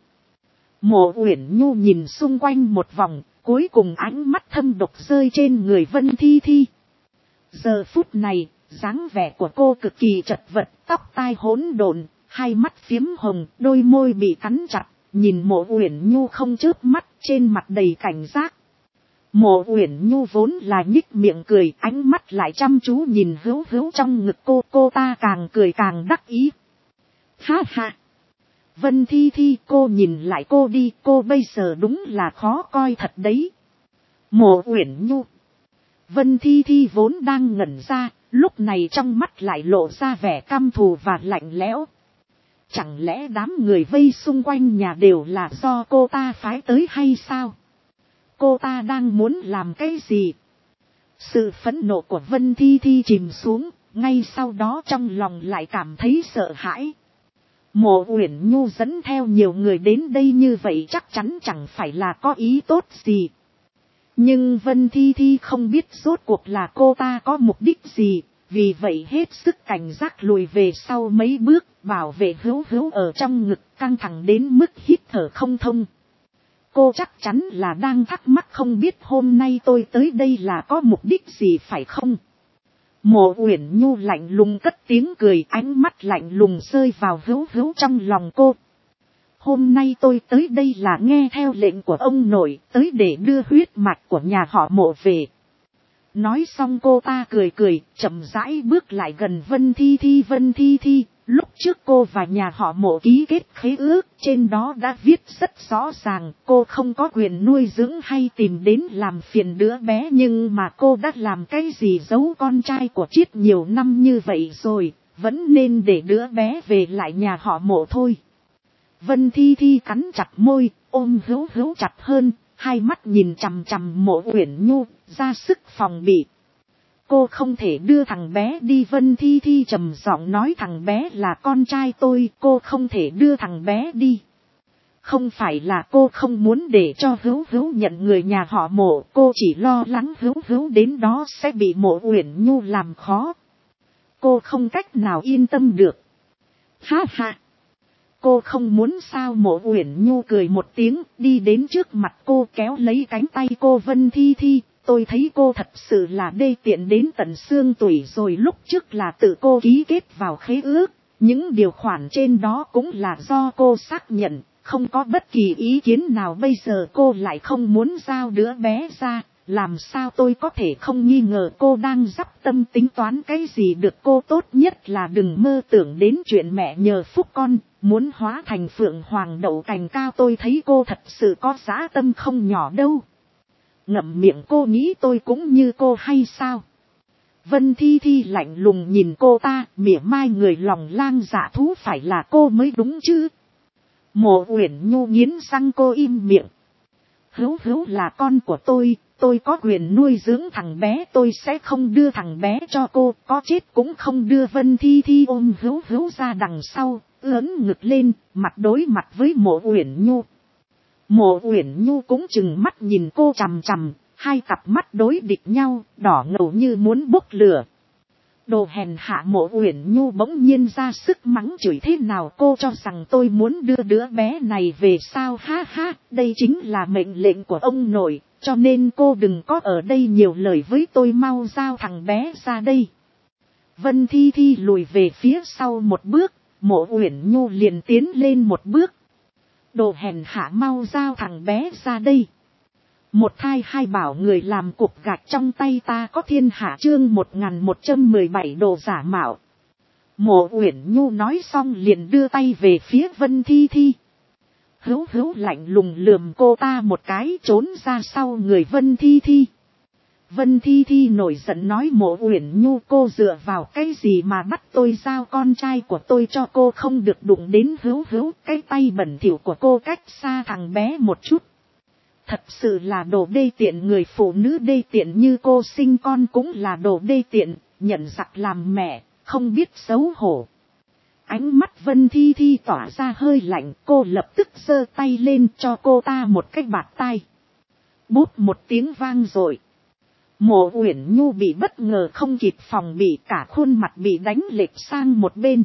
Mộ Uyển Nhu nhìn xung quanh một vòng, cuối cùng ánh mắt thâm độc rơi trên người Vân Thi Thi. Giờ phút này, dáng vẻ của cô cực kỳ chật vật, tóc tai hỗn độn, hai mắt phiếm hồng, đôi môi bị cắn chặt, nhìn Mộ Uyển Nhu không chớp mắt, trên mặt đầy cảnh giác. Mộ Uyển Nhu vốn là nhích miệng cười, ánh mắt lại chăm chú nhìn Hữu Hữu trong ngực cô ta càng cười càng đắc ý. Ha ha! Vân Thi Thi, cô nhìn lại cô đi, cô bây giờ đúng là khó coi thật đấy. Mộ Uyển Nhu. Vân Thi Thi vốn đang ngẩn ra, lúc này trong mắt lại lộ ra vẻ căm thù và lạnh lẽo. Chẳng lẽ đám người vây xung quanh nhà đều là do cô ta phái tới hay sao? Cô ta đang muốn làm cái gì? Sự phẫn nộ của Vân Thi Thi chìm xuống, ngay sau đó trong lòng lại cảm thấy sợ hãi. Mộ Uyển Nhu dẫn theo nhiều người đến đây như vậy chắc chắn chẳng phải là có ý tốt gì. Nhưng Vân Thi Thi không biết rốt cuộc là cô ta có mục đích gì, vì vậy hết sức cảnh giác lùi về sau mấy bước, bảo vệ Hữu Hữu ở trong ngực căng thẳng đến mức hít thở không thông. Cô chắc chắn là đang thắc mắc không biết hôm nay tôi tới đây là có mục đích gì phải không? Mộ Uyển Nhu lạnh lùng cất tiếng cười, ánh mắt lạnh lùng rơi vào Hữu Hữu trong lòng cô. Hôm nay tôi tới đây là nghe theo lệnh của ông nội, tới để đưa huyết mạch của nhà họ Mộ về. Nói xong cô ta cười cười, chậm rãi bước lại gần Vân Thi Thi. Vân Thi Thi, lúc trước cô và nhà họ Mộ ký kết khế ước, trên đó đã viết rất rõ ràng, cô không có quyền nuôi dưỡng hay tìm đến làm phiền đứa bé, nhưng mà cô đã làm cái gì giấu con trai của Triết nhiều năm như vậy rồi, vẫn nên để đứa bé về lại nhà họ Mộ thôi. Vân Thi Thi cắn chặt môi, ôm Hữu Hữu chặt hơn, hai mắt nhìn chằm chằm Mộ Uyển Nhu, ra sức phòng bị. Cô không thể đưa thằng bé đi. Vân Thi Thi trầm giọng nói, thằng bé là con trai tôi, cô không thể đưa thằng bé đi. Không phải là cô không muốn để cho Hữu Hữu nhận người nhà họ Mộ, cô chỉ lo lắng Hữu Hữu đến đó sẽ bị Mộ Uyển Nhu làm khó. Cô không cách nào yên tâm được. Ha ha! Cô không muốn sao? Mộ Uyển Nhu cười một tiếng, đi đến trước mặt cô kéo lấy cánh tay cô. Vân Thi Thi, tôi thấy cô thật sự là đê tiện đến tận xương tủy rồi, lúc trước là tự cô ký kết vào khế ước, những điều khoản trên đó cũng là do cô xác nhận, không có bất kỳ ý kiến nào, bây giờ cô lại không muốn giao đứa bé ra, làm sao tôi có thể không nghi ngờ cô đang dắp tâm tính toán cái gì được. Cô tốt nhất là đừng mơ tưởng đến chuyện mẹ nhờ phúc con, muốn hóa thành phượng hoàng đậu cành cao, tôi thấy cô thật sự có dã tâm không nhỏ đâu. ngậm miệng, cô nghĩ tôi cũng như cô hay sao? Vân Thi Thi lạnh lùng nhìn cô ta, mỉa mai, người lòng lang dạ thú phải là cô mới đúng chứ. Mộ Uyển Nhu nghiến răng, cô im miệng. Hữu Hữu là con của tôi có quyền nuôi dưỡng thằng bé, tôi sẽ không đưa thằng bé cho cô, có chết cũng không đưa. Vân Thi Thi ôm Hữu Hữu ra đằng sau, ưỡn ngực lên, mặt đối mặt với Mộ Uyển Nhu. Mộ Uyển Nhu cũng chừng mắt nhìn cô chằm chằm, hai cặp mắt đối địch nhau, đỏ ngầu như muốn bốc lửa. Đồ hèn hạ! Mộ Uyển Nhu bỗng nhiên ra sức mắng chửi, thế nào cô cho rằng tôi muốn đưa đứa bé này về sao? Ha ha, đây chính là mệnh lệnh của ông nội, cho nên cô đừng có ở đây nhiều lời với tôi, mau giao thằng bé ra đây. Vân Thi Thi lùi về phía sau một bước, Mộ Uyển Nhu liền tiến lên một bước. Đồ hèn hạ, mau giao thằng bé ra đây. Một thai hai bảo, người làm cục gạch trong tay ta có thiên hạ. Chương 1117 đồ giả mạo. Mộ Uyển Nhu nói xong liền đưa tay về phía Vân Thi Thi. Hữu Hữu lạnh lùng lườm cô ta một cái, trốn ra sau người Vân Thi Thi. Vân Thi Thi nổi giận nói, Mộ Uyển Nhu, cô dựa vào cái gì mà bắt tôi giao con trai của tôi cho cô, không được đụng đến Hữu Hữu, cái tay bẩn thỉu của cô cách xa thằng bé một chút. Thật sự là đồ đê tiện, người phụ nữ đê tiện như cô sinh con cũng là đồ đê tiện, nhận giặc làm mẹ, không biết xấu hổ. Ánh mắt Vân Thi Thi tỏa ra hơi lạnh, cô lập tức giơ tay lên cho cô ta một cái bạt tai. Bút một tiếng vang rồi. Mộ Uyển Nhu bị bất ngờ không kịp phòng bị, cả khuôn mặt bị đánh lệch sang một bên.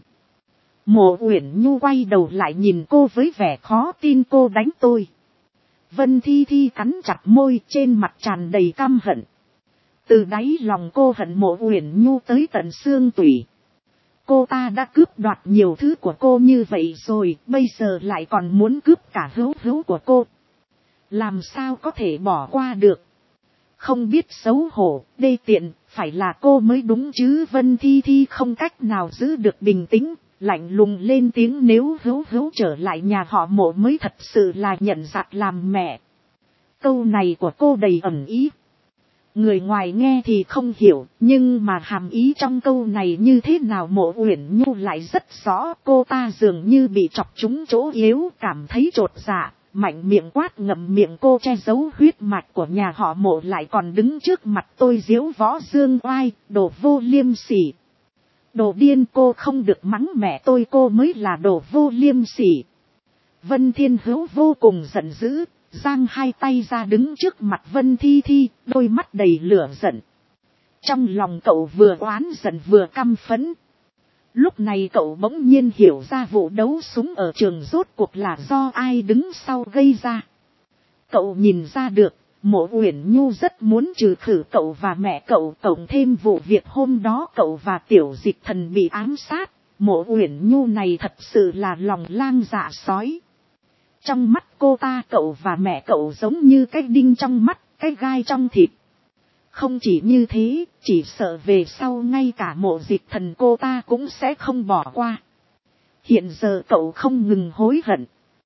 Mộ Uyển Nhu quay đầu lại nhìn cô với vẻ khó tin, cô đánh tôi? Vân Thi Thi cắn chặt môi, trên mặt tràn đầy căm hận. Từ đáy lòng cô hận Mộ Uyển Nhu tới tận xương tủy. Cô ta đã cướp đoạt nhiều thứ của cô như vậy rồi, bây giờ lại còn muốn cướp cả Hữu Hữu của cô. Làm sao có thể bỏ qua được? Không biết xấu hổ, đê tiện, phải là cô mới đúng chứ. Vân Thi Thi không cách nào giữ được bình tĩnh, lạnh lùng lên tiếng, nếu Hữu Hữu trở lại nhà họ Mộ mới thật sự là nhận giặc làm mẹ. Câu này của cô đầy ẩn ý. Người ngoài nghe thì không hiểu, nhưng mà hàm ý trong câu này như thế nào Mộ Uyển Nhu lại rất rõ. Cô ta dường như bị chọc trúng chỗ yếu, cảm thấy chột dạ, mạnh miệng quát, ngậm miệng, cô che giấu huyết mạch của nhà họ Mộ lại còn đứng trước mặt tôi diễu võ dương oai, đồ vô liêm sỉ. Đồ điên! Cô không được mắng mẹ tôi, cô mới là đồ vô liêm sỉ. Vân Thiên Hữu vô cùng giận dữ, giang hai tay ra đứng trước mặt Vân Thi Thi, đôi mắt đầy lửa giận. Trong lòng cậu vừa oán giận vừa căm phẫn. Lúc này cậu bỗng nhiên hiểu ra vụ đấu súng ở trường rốt cuộc là do ai đứng sau gây ra. Cậu nhìn ra được, Mộ Uyển Nhu rất muốn trừ khử cậu và mẹ cậu, cộng thêm vụ việc hôm đó cậu và Tiểu Dịch Thần bị ám sát. Mộ Uyển Nhu này thật sự là lòng lang dạ sói. Trong mắt cô ta, cậu và mẹ cậu giống như cái đinh trong mắt, cái gai trong thịt. Không chỉ như thế, chỉ sợ về sau ngay cả Mộ Dịch Thần cô ta cũng sẽ không bỏ qua. Hiện giờ cậu không ngừng hối hận.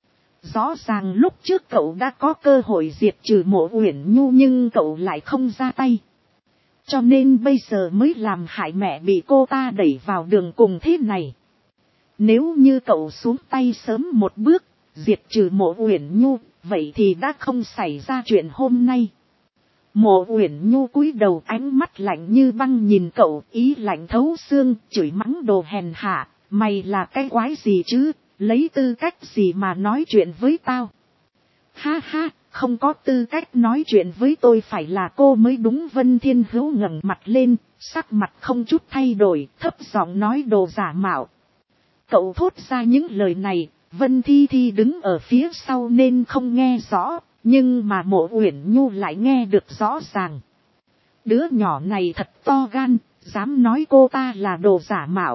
Rõ ràng lúc trước cậu đã có cơ hội diệt trừ Mộ Uyển Nhu nhưng cậu lại không ra tay. Cho nên bây giờ mới làm hại mẹ bị cô ta đẩy vào đường cùng thế này. Nếu như cậu xuống tay sớm một bước, diệt trừ Mộ Uyển Nhu, vậy thì đã không xảy ra chuyện hôm nay. Mộ Uyển Nhu cúi đầu, ánh mắt lạnh như băng nhìn cậu, ý lạnh thấu xương, chửi mắng, đồ hèn hạ, mày là cái quái gì chứ, lấy tư cách gì mà nói chuyện với tao? Ha ha, không có tư cách nói chuyện với tôi phải là cô mới đúng. Vân Thiên Hữu ngẩng mặt lên, sắc mặt không chút thay đổi, thấp giọng nói, đồ giả mạo. Cậu thốt ra những lời này, Vân Thi Thi đứng ở phía sau nên không nghe rõ, nhưng mà Mộ Uyển Nhu lại nghe được rõ ràng. Đứa nhỏ này thật to gan, dám nói cô ta là đồ giả mạo.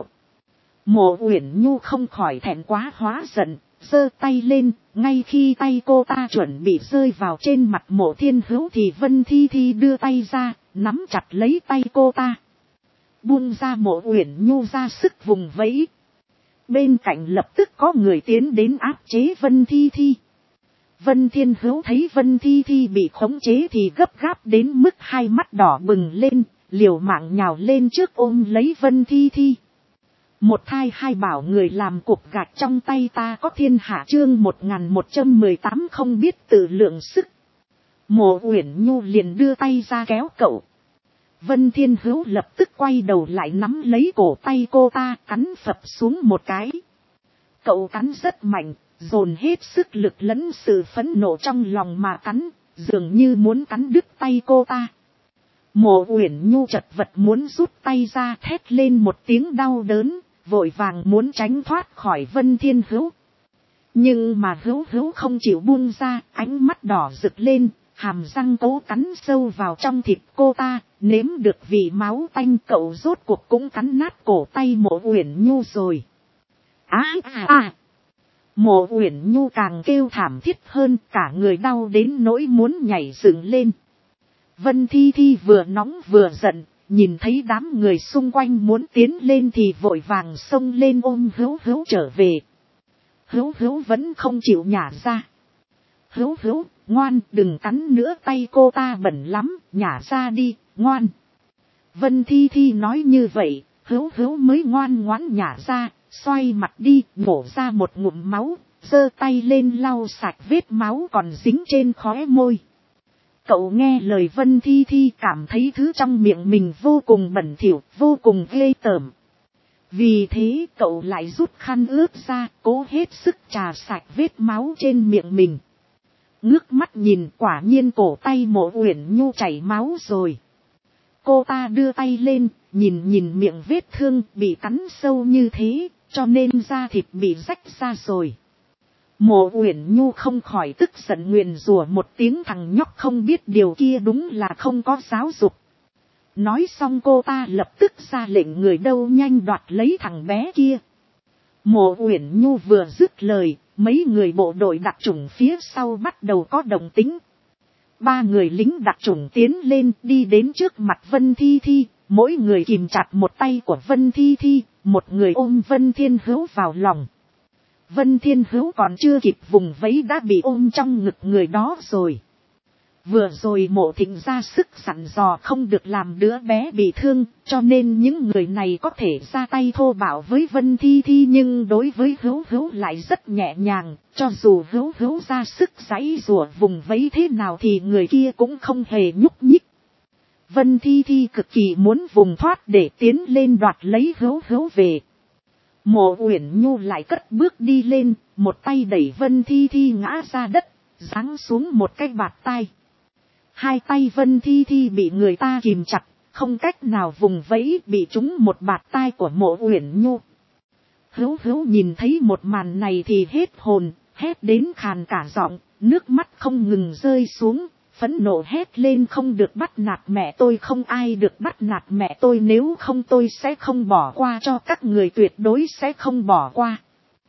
Mộ Uyển Nhu không khỏi thẹn quá hóa giận, giơ tay lên, ngay khi tay cô ta chuẩn bị rơi vào trên mặt Mộ Thiên Hữu thì Vân Thi Thi đưa tay ra, nắm chặt lấy tay cô ta. Buông ra. Mộ Uyển Nhu ra sức vùng vẫy. Bên cạnh lập tức có người tiến đến áp chế Vân Thi Thi. Vân Thiên Hữu thấy Vân Thi Thi bị khống chế thì gấp gáp đến mức hai mắt đỏ bừng lên, liều mạng nhào lên trước ôm lấy Vân Thi Thi. Một thai hai bảo người làm cục gạch trong tay ta có thiên hạ chương 1118 không biết tự lượng sức. Mộ Uyển Nhu liền đưa tay ra kéo cậu. Vân Thiên Hữu lập tức quay đầu lại nắm lấy cổ tay cô ta cắn phập xuống một cái. Cậu cắn rất mạnh, dồn hết sức lực lẫn sự phẫn nộ trong lòng mà cắn, dường như muốn cắn đứt tay cô ta. Mộ Uyển Nhu chật vật muốn rút tay ra thét lên một tiếng đau đớn, vội vàng muốn tránh thoát khỏi Vân Thiên Hữu. Nhưng mà Hữu không chịu buông ra, ánh mắt đỏ rực lên, hàm răng cố cắn sâu vào trong thịt cô ta, nếm được vị máu tanh cậu rốt cuộc cũng cắn nát cổ tay Mộ Uyển Nhu rồi. Mộ Uyển Nhu càng kêu thảm thiết hơn, cả người đau đến nỗi muốn nhảy dựng lên. Vân Thi Thi vừa nóng vừa giận, nhìn thấy đám người xung quanh muốn tiến lên thì vội vàng xông lên ôm Hữu trở về. Hữu vẫn không chịu nhả ra. Hữu, ngoan, đừng cắn nữa, tay cô ta bẩn lắm, nhả ra đi, ngoan. Vân Thi Thi nói như vậy, Hữu mới ngoan ngoãn nhả ra, xoay mặt đi, nhổ ra một ngụm máu, giơ tay lên lau sạch vết máu còn dính trên khóe môi. Cậu nghe lời Vân Thi Thi cảm thấy thứ trong miệng mình vô cùng bẩn thỉu, vô cùng ghê tởm. Vì thế cậu lại rút khăn ướt ra, cố hết sức chà sạch vết máu trên miệng mình. Ngước mắt nhìn, quả nhiên cổ tay Mộ Uyển Nhu chảy máu rồi. Cô ta đưa tay lên, nhìn miệng vết thương bị cắn sâu như thế, cho nên da thịt bị rách ra rồi. Mộ Uyển Nhu không khỏi tức giận nguyền rủa một tiếng, thằng nhóc không biết điều kia đúng là không có giáo dục. Nói xong cô ta lập tức ra lệnh người đâu nhanh đoạt lấy thằng bé kia. Mộ Uyển Nhu vừa dứt lời, mấy người bộ đội đặc chủng phía sau bắt đầu có động tĩnh. 3 người lính đặc chủng tiến lên đi đến trước mặt Vân Thi Thi, mỗi người kìm chặt một tay của Vân Thi Thi, một người ôm Vân Thiên Hữu vào lòng. Vân Thiên Hữu còn chưa kịp vùng vẫy đã bị ôm trong ngực người đó rồi. Vừa rồi Mộ Thịnh ra sức dặn dò không được làm đứa bé bị thương, cho nên những người này có thể ra tay thô bạo với Vân Thi Thi, nhưng đối với Hữu lại rất nhẹ nhàng, cho dù Hữu ra sức giãy giụa vùng vẫy thế nào thì người kia cũng không hề nhúc nhích. Vân Thi Thi cực kỳ muốn vùng thoát để tiến lên đoạt lấy Hữu về. Mộ Uyển Nhu lại cất bước đi lên, một tay đẩy Vân Thi Thi ngã ra đất, giáng xuống một cái bạt tai. Hai tay Vân Thi Thi bị người ta kìm chặt, không cách nào vùng vẫy, bị trúng một bạt tai của Mộ Uyển Nhu. Hữu nhìn thấy một màn này thì hết hồn, hét đến khàn cả giọng, nước mắt không ngừng rơi xuống, phẫn nộ hét lên không được bắt nạt mẹ tôi, không ai được bắt nạt mẹ tôi, nếu không tôi sẽ không bỏ qua cho các người, tuyệt đối sẽ không bỏ qua.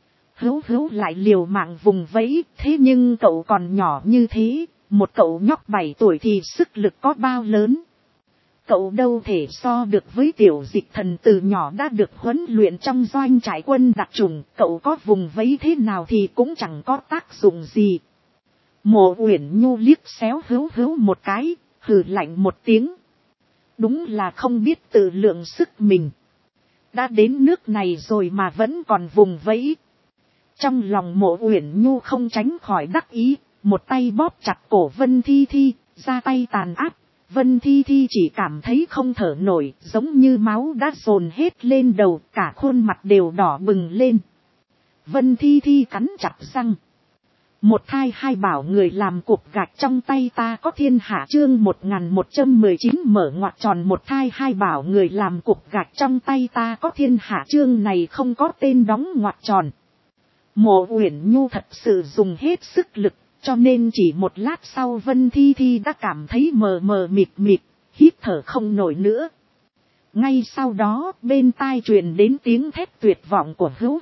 Hữu lại liều mạng vùng vẫy, thế nhưng cậu còn nhỏ như thế, một cậu nhóc 7 tuổi thì sức lực có bao lớn. Cậu đâu thể so được với Tiểu Dịch Thần từ nhỏ đã được huấn luyện trong doanh trại quân đặc chủng, cậu có vùng vẫy thế nào thì cũng chẳng có tác dụng gì. Mộ Uyển Nhu liếc xéo Hữu một cái, hừ lạnh một tiếng. Đúng là không biết tự lượng sức mình. Đã đến nước này rồi mà vẫn còn vùng vẫy. Trong lòng Mộ Uyển Nhu không tránh khỏi đắc ý, một tay bóp chặt cổ Vân Thi Thi, ra tay tàn áp. Vân Thi Thi chỉ cảm thấy không thở nổi, giống như máu đã dồn hết lên đầu, cả khuôn mặt đều đỏ bừng lên. Vân Thi Thi cắn chặt răng. Một thai hai bảo người làm cục gạch trong tay ta có thiên hạ chương 1119 mở ngoặc tròn, một thai hai bảo người làm cục gạch trong tay ta có thiên hạ chương này không có tên đóng ngoặc tròn. Mộ Uyển Nhu thật sự dùng hết sức lực, cho nên chỉ một lát sau Vân Thi Thi đã cảm thấy mờ mịt, hít thở không nổi nữa. Ngay sau đó bên tai truyền đến tiếng thét tuyệt vọng của Hữu.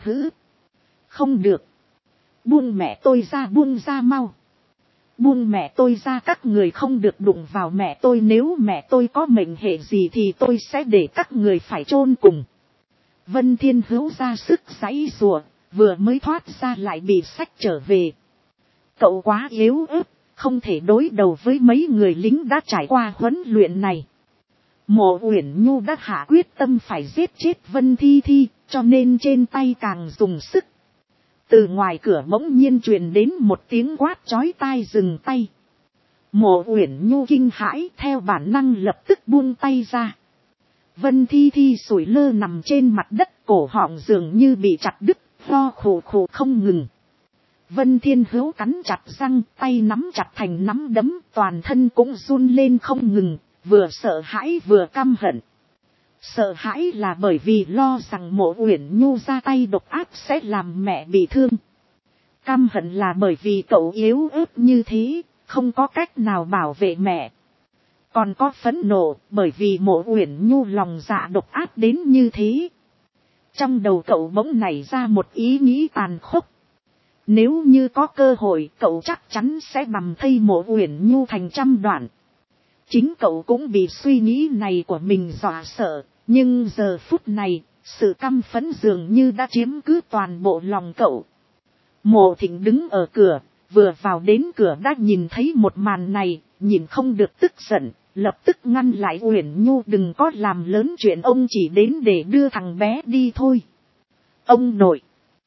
Không được. Buông mẹ tôi ra, buông ra mau. Buông mẹ tôi ra, các người không được đụng vào mẹ tôi, nếu mẹ tôi có mệnh hệ gì thì tôi sẽ để các người phải chôn cùng. Vân Thiên Hữu ra sức giãy giụa, vừa mới thoát ra lại bị xách trở về. Cậu quá yếu ớt, không thể đối đầu với mấy người lính đã trải qua huấn luyện này. Mộ Uyển Nhu đã hạ quyết tâm phải giết chết Vân Thi Thi, cho nên trên tay càng dùng sức. Từ ngoài cửa bỗng nhiên truyền đến một tiếng quát chói tai dừng tay. Mộ Uyển Nhu kinh hãi, theo bản năng lập tức buông tay ra. Vân Thi Thi sủi lơ nằm trên mặt đất, cổ họng dường như bị chặt đứt, lo khổ khổ không ngừng. Vân Thiên Hữu cắn chặt răng, tay nắm chặt thành nắm đấm, toàn thân cũng run lên không ngừng, vừa sợ hãi vừa căm hận. Sợ hãi là bởi vì lo rằng Mộ Uyển Nhu ra tay độc ác sẽ làm mẹ bị thương. Căm hận là bởi vì cậu yếu ớt như thế, không có cách nào bảo vệ mẹ. Còn có phẫn nộ, bởi vì Mộ Uyển Nhu lòng dạ độc ác đến như thế. Trong đầu cậu bỗng nảy ra một ý nghĩ tàn khốc. Nếu như có cơ hội, cậu chắc chắn sẽ bằm thây Mộ Uyển Nhu thành trăm đoạn. Chính cậu cũng bị suy nghĩ này của mình dọa sợ, nhưng giờ phút này, sự căm phẫn dường như đã chiếm cứ toàn bộ lòng cậu. Mộ Thịnh đứng ở cửa, vừa vào đến cửa đã nhìn thấy một màn này, nhìn không được tức giận, lập tức ngăn lại Uyển Nhu, đừng có làm lớn chuyện, ông chỉ đến để đưa thằng bé đi thôi. Ông nội.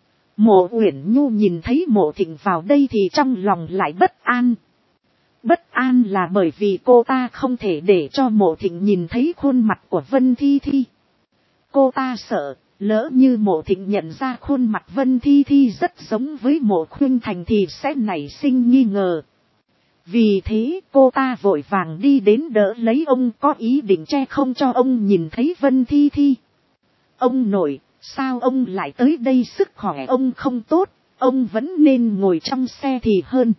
Mộ Uyển Nhu nhìn thấy Mộ Thịnh vào đây thì trong lòng lại bất an. Bất an là bởi vì cô ta không thể để cho Mộ Thịnh nhìn thấy khuôn mặt của Vân Thi Thi. Cô ta sợ, lỡ như Mộ Thịnh nhận ra khuôn mặt Vân Thi Thi rất giống với Mộ Khuynh Thành thì sẽ nảy sinh nghi ngờ. Vì thế cô ta vội vàng đi đến đỡ lấy ông, có ý định che không cho ông nhìn thấy Vân Thi Thi. Ông nội, sao ông lại tới đây, sức khỏe ông không tốt, ông vẫn nên ngồi trong xe thì hơn.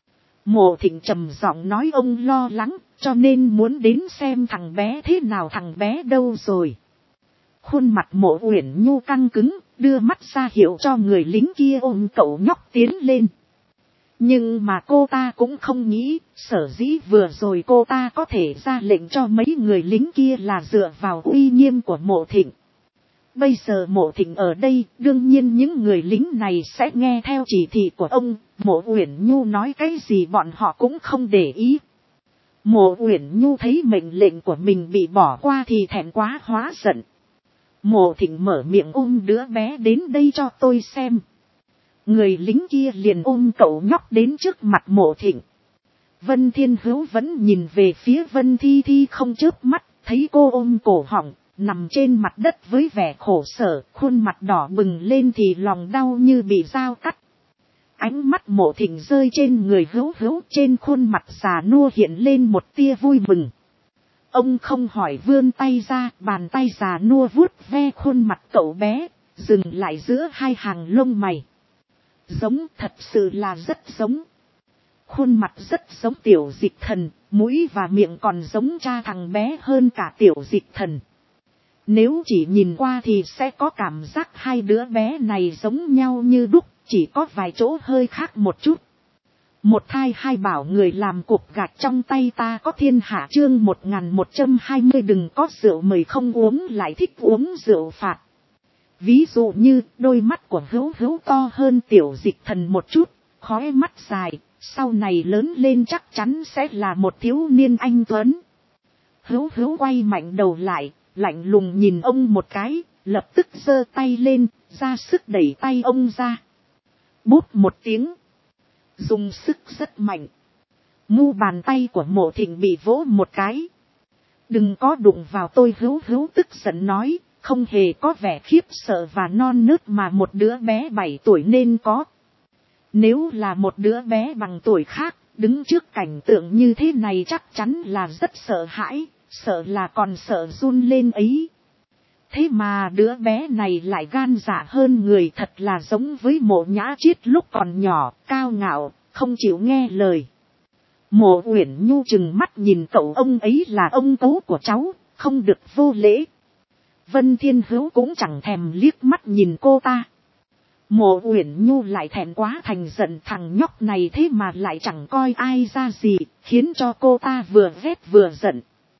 Mộ Thịnh trầm giọng nói, ông lo lắng, cho nên muốn đến xem thằng bé thế nào. Thằng bé đâu rồi? Khuôn mặt Mộ Uyển Nhu căng cứng, đưa mắt ra hiệu cho người lính kia ôm cậu nhóc tiến lên. Nhưng mà cô ta cũng không nghĩ, sở dĩ vừa rồi cô ta có thể ra lệnh cho mấy người lính kia là dựa vào uy nghiêm của Mộ Thịnh. Bây giờ Mộ Thịnh ở đây, đương nhiên những người lính này sẽ nghe theo chỉ thị của ông. Mộ Uyển Nhu nói cái gì bọn họ cũng không để ý. Mộ Uyển Nhu thấy mệnh lệnh của mình bị bỏ qua thì thẹn quá hóa giận. Mộ Thịnh mở miệng, ôm đứa bé đến đây cho tôi xem. Người lính kia liền ôm cậu nhóc đến trước mặt Mộ Thịnh. Vân Thiên Hữu vẫn nhìn về phía Vân Thi Thi không chớp mắt, thấy cô ôm cổ họng, nằm trên mặt đất với vẻ khổ sở, khuôn mặt đỏ bừng lên thì lòng đau như bị dao cắt. Ánh mắt Mộ Thịnh rơi trên người Hữu Hữu, trên khuôn mặt già nua hiện lên một tia vui mừng. Ông không hỏi vươn tay ra, bàn tay già nua vuốt ve khuôn mặt cậu bé, dừng lại giữa hai hàng lông mày. Giống, thật sự là rất giống. Khuôn mặt rất giống Tiểu Dịch Thần, mũi và miệng còn giống cha thằng bé hơn cả Tiểu Dịch Thần. Nếu chỉ nhìn qua thì sẽ có cảm giác hai đứa bé này giống nhau như đúc, chỉ có vài chỗ hơi khác một chút. Một thai hai bảo người làm cục gạch trong tay ta có thiên hạ, chương 1120 đừng có rượu mời không uống lại thích uống rượu phạt. Ví dụ như đôi mắt của Hữu Hữu to hơn Tiểu Dịch Thần một chút, khóe mắt dài, sau này lớn lên chắc chắn sẽ là một thiếu niên anh tuấn. Hữu Hữu quay mạnh đầu lại, lạnh lùng nhìn ông một cái, lập tức giơ tay lên, ra sức đẩy tay ông ra. Bút một tiếng, dùng sức rất mạnh. Mu bàn tay của Mộ Thịnh bị vỗ một cái. Đừng có đụng vào tôi, Hữu Hữu tức giận nói, không hề có vẻ khiếp sợ và non nớt mà một đứa bé 7 tuổi nên có. Nếu là một đứa bé bằng tuổi khác, đứng trước cảnh tượng như thế này chắc chắn là rất sợ hãi, sợ là còn sợ run lên ấy. Thế mà đứa bé này lại gan dạ hơn người, thật là giống với Mộ Nhã Chiết lúc còn nhỏ, cao ngạo, không chịu nghe lời. Mộ Uyển Nhu chừng mắt nhìn cậu, ông ấy là ông cố của cháu, không được vô lễ. Vân Thiên Hữu cũng chẳng thèm liếc mắt nhìn cô ta. Mộ Uyển Nhu lại thẹn quá thành giận, thằng nhóc này thế mà lại chẳng coi ai ra gì, khiến cho cô ta vừa ghét vừa giận.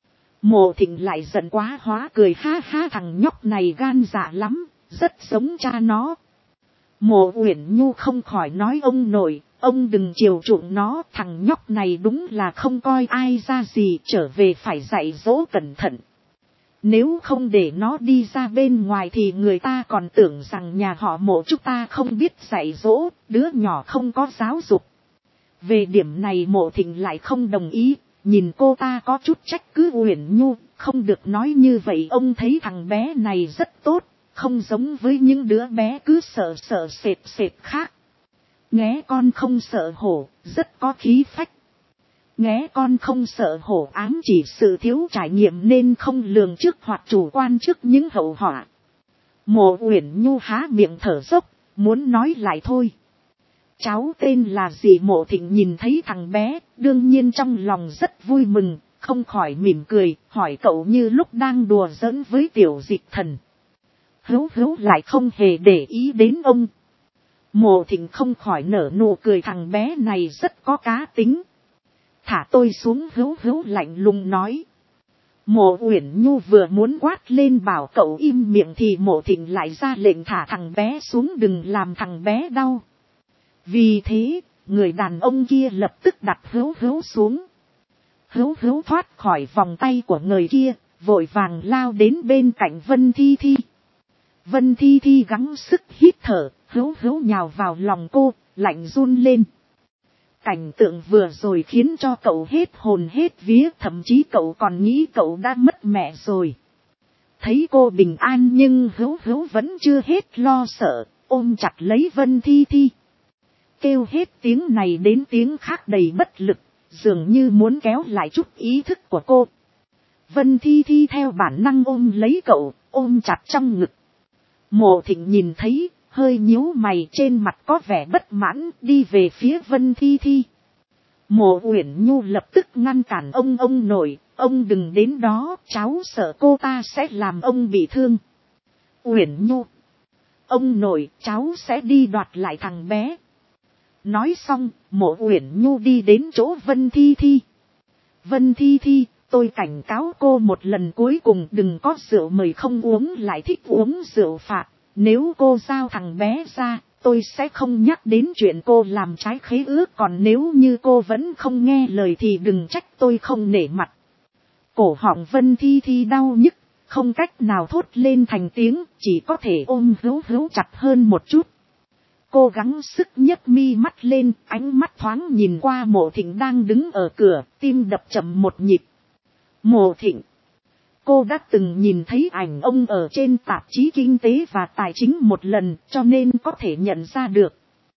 Mộ Thịnh lại giận quá hóa cười, ha ha, thằng nhóc này gan dạ lắm, rất giống cha nó. Mộ Uyển Nhu không khỏi nói, ông nội, Ông đừng chiều chuộng nó, thằng nhóc này đúng là không coi ai ra gì, trở về phải dạy dỗ cẩn thận. Nếu không để nó đi ra bên ngoài thì người ta còn tưởng rằng nhà họ Mộ chúng ta không biết dạy dỗ, đứa nhỏ không có giáo dục. Về điểm này Mộ Thịnh lại không đồng ý, nhìn cô ta có chút trách cứ Uyển Nhu, không được nói như vậy. Ông thấy thằng bé này rất tốt, không giống với những đứa bé cứ sợ sợ sệt sệt khác. Nghé con không sợ hổ, rất có khí phách. Nghé con không sợ hổ ám chỉ sự thiếu trải nghiệm nên không lường trước hoặc chủ quan trước những hậu họa. Mộ Uyển Nhu há miệng thở dốc, muốn nói lại thôi. Cháu tên là gì? Mộ Thịnh nhìn thấy thằng bé, đương nhiên trong lòng rất vui mừng, không khỏi mỉm cười, hỏi cậu như lúc đang đùa giỡn với Tiểu Dịch Thần. Hữu Hữu lại không hề để ý đến ông. Mộ Thịnh không khỏi nở nụ cười, thằng bé này rất có cá tính. Thả tôi xuống. Hữu Hữu lạnh lùng nói. Mộ Uyển Nhu vừa muốn quát lên bảo cậu im miệng thì Mộ Thịnh lại ra lệnh thả thằng bé xuống, đừng làm thằng bé đau. Vì thế, người đàn ông kia lập tức đặt Hữu Hữu xuống. Hữu Hữu thoát khỏi vòng tay của người kia, vội vàng lao đến bên cạnh Vân Thi Thi. Vân Thi Thi gắng sức hít thở, Hữu Hữu nhào vào lòng cô, lạnh run lên. Cảnh tượng vừa rồi khiến cho cậu hết hồn hết vía, thậm chí cậu còn nghĩ cậu đã mất mẹ rồi. Thấy cô bình an nhưng Hữu Hữu vẫn chưa hết lo sợ, ôm chặt lấy Vân Thi Thi. Kêu hết tiếng này đến tiếng khác đầy bất lực, dường như muốn kéo lại chút ý thức của cô. Vân Thi Thi theo bản năng ôm lấy cậu, ôm chặt trong ngực. Mộ Thịnh nhìn thấy, hơi nhíu mày, trên mặt có vẻ bất mãn, đi về phía Vân Thi Thi. Mộ Uyển Nhu lập tức ngăn cản ông nội, ông đừng đến đó, cháu sợ cô ta sẽ làm ông bị thương. Uyển Nhu, ông nội, cháu sẽ đi đoạt lại thằng bé. Nói xong, Mộ Uyển Nhu đi đến chỗ Vân Thi Thi. Vân Thi Thi, tôi cảnh cáo cô một lần cuối cùng, đừng có rượu mời không uống lại thích uống rượu phạt. Nếu cô giao thằng bé ra, tôi sẽ không nhắc đến chuyện cô làm trái khế ước, còn nếu như cô vẫn không nghe lời thì đừng trách tôi không nể mặt. Cổ họng Vân Thi Thi đau nhức, không cách nào thốt lên thành tiếng, chỉ có thể ôm Hữu Hữu chặt hơn một chút. Cô gắng sức nhấc mi mắt lên, ánh mắt thoáng nhìn qua Mộ Thịnh đang đứng ở cửa, tim đập chậm một nhịp. Mộ Thịnh. Cô đã từng nhìn thấy ảnh ông ở trên tạp chí Kinh tế và Tài chính một lần, cho nên có thể nhận ra được.